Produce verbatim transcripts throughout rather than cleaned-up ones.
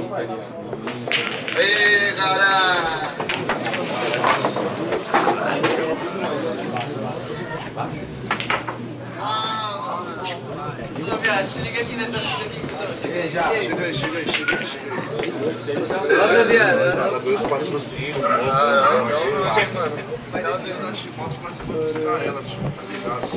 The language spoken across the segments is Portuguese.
Ei, caralho! Ah, mano. Ô, viado, se liga aqui nessa fita aqui. Chega aí, já. Chega aí, chega aí, chega aí, chega aí. Nossa, viado. Cara, dois patrocínios. Caralho, não, mano. Ela tem da Chimoto, mas eu vou buscar ela, tio. Tá ligado?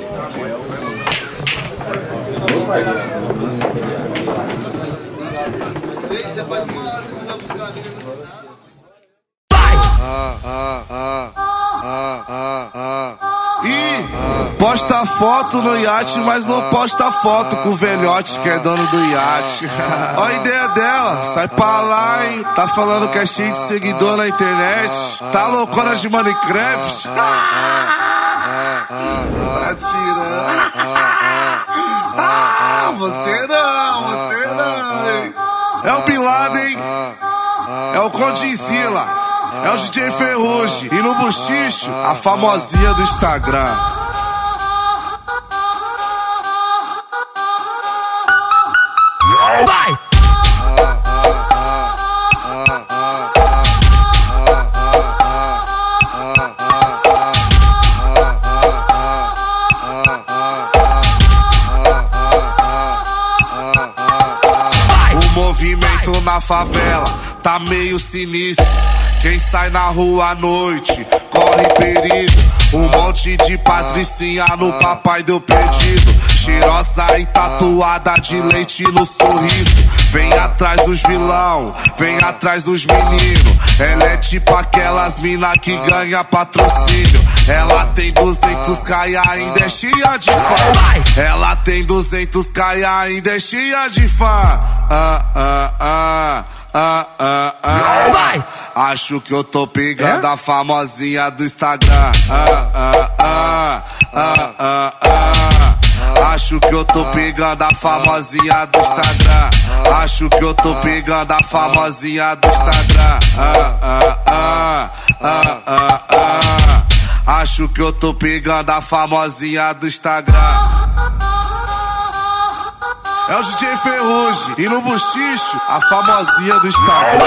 Você faz uma hora, você não vai buscar a mina, não nada. Ah, ah, ah, ah, ah, ah. Ih, posta foto no iate, mas não posta foto com o velhote que é dono do iate. Olha a ideia dela, sai pra lá, hein? Tá falando que é cheio de seguidor na internet. Tá loucona de Minecraft? Tá tirando. Ah, você não, você não, hein? É o Bin Laden, é o Condzilla. É o D J Ferrugem. E no buchicho, a famosinha do Instagram. Vai! O movimento na favela tá meio sinistro. Quem sai na rua à noite corre perigo. Um monte de patricinha no papai deu perdido. Cheirosa e tatuada de leite no sorriso. Vem atrás dos vilão, vem atrás dos meninos. Ela é tipo aquelas mina que ganha patrocínio. Ela tem duzentos k e ainda é cheia de fã. Ela tem duzentos k e ainda é cheia de fã. Ah, ah, ah. Ah, ah, ah. Acho que eu tô pegando é? a famosinha do Instagram. Ah, ah, ah, ah, ah, ah. Acho que eu tô pegando a famosinha do Instagram. Acho que eu tô pegando a famosinha do Instagram. Ah, ah, ah, ah, ah, ah. Acho que eu tô pegando a famosinha do Instagram. É o D J Ferrugem. E no buchicho, a famosinha do Instagram.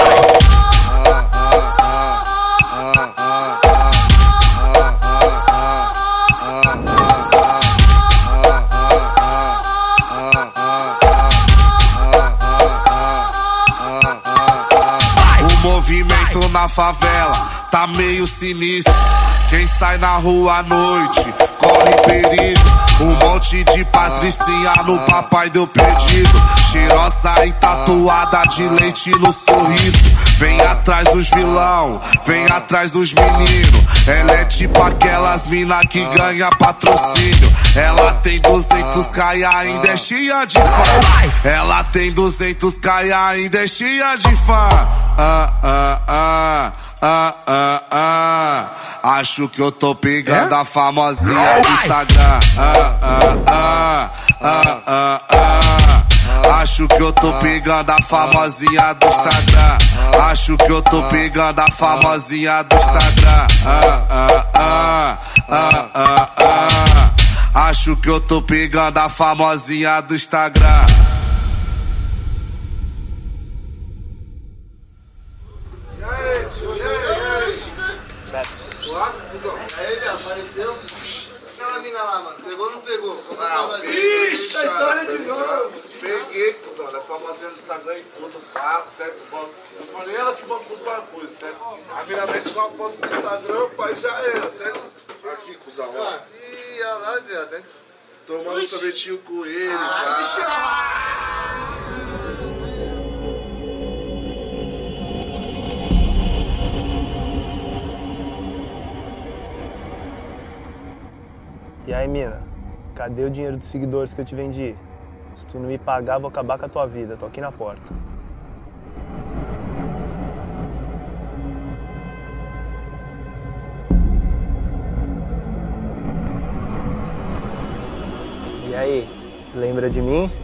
O movimento na favela tá meio sinistro. Quem sai na rua à noite corre perigo. Um monte de patricinha no papai deu perdido. Cheirosa e tatuada de leite no sorriso. Vem atrás dos vilão, vem atrás dos meninos. Ela é tipo aquelas mina que ganha patrocínio. Ela tem duzentos k e ainda é cheia de fã. Ela tem duzentos k e ainda é cheia de fã. Ah, ah, ah, ah, ah, ah. Acho que eu tô pegando é? a famosinha do Instagram. Ah, ah, ah, ah, ah, ah. Acho que eu tô pegando a famosinha do Instagram. Acho que eu tô pegando a famosinha do Instagram. Ah, ah, ah, ah, ah, ah. Acho que eu tô pegando a famosinha do Instagram. Aí, velho, apareceu. Aquela mina lá, mano. Pegou ou não pegou? Não, ixi, a história de novo. Peguei, cuzão. Ela é famosinha no Instagram e tudo, pá, certo, banco. Eu falei, ela que banco os bagulhos, certo? A mina mete uma foto no Instagram, pai, já era, certo? Aqui, cuzão, ó. Ih, olha lá, velho, né? Tomando um sorvetinho com ele, ah, pá. E aí, mina, cadê o dinheiro dos seguidores que eu te vendi? Se tu não me pagar, vou acabar com a tua vida. Tô aqui na porta. E aí, lembra de mim?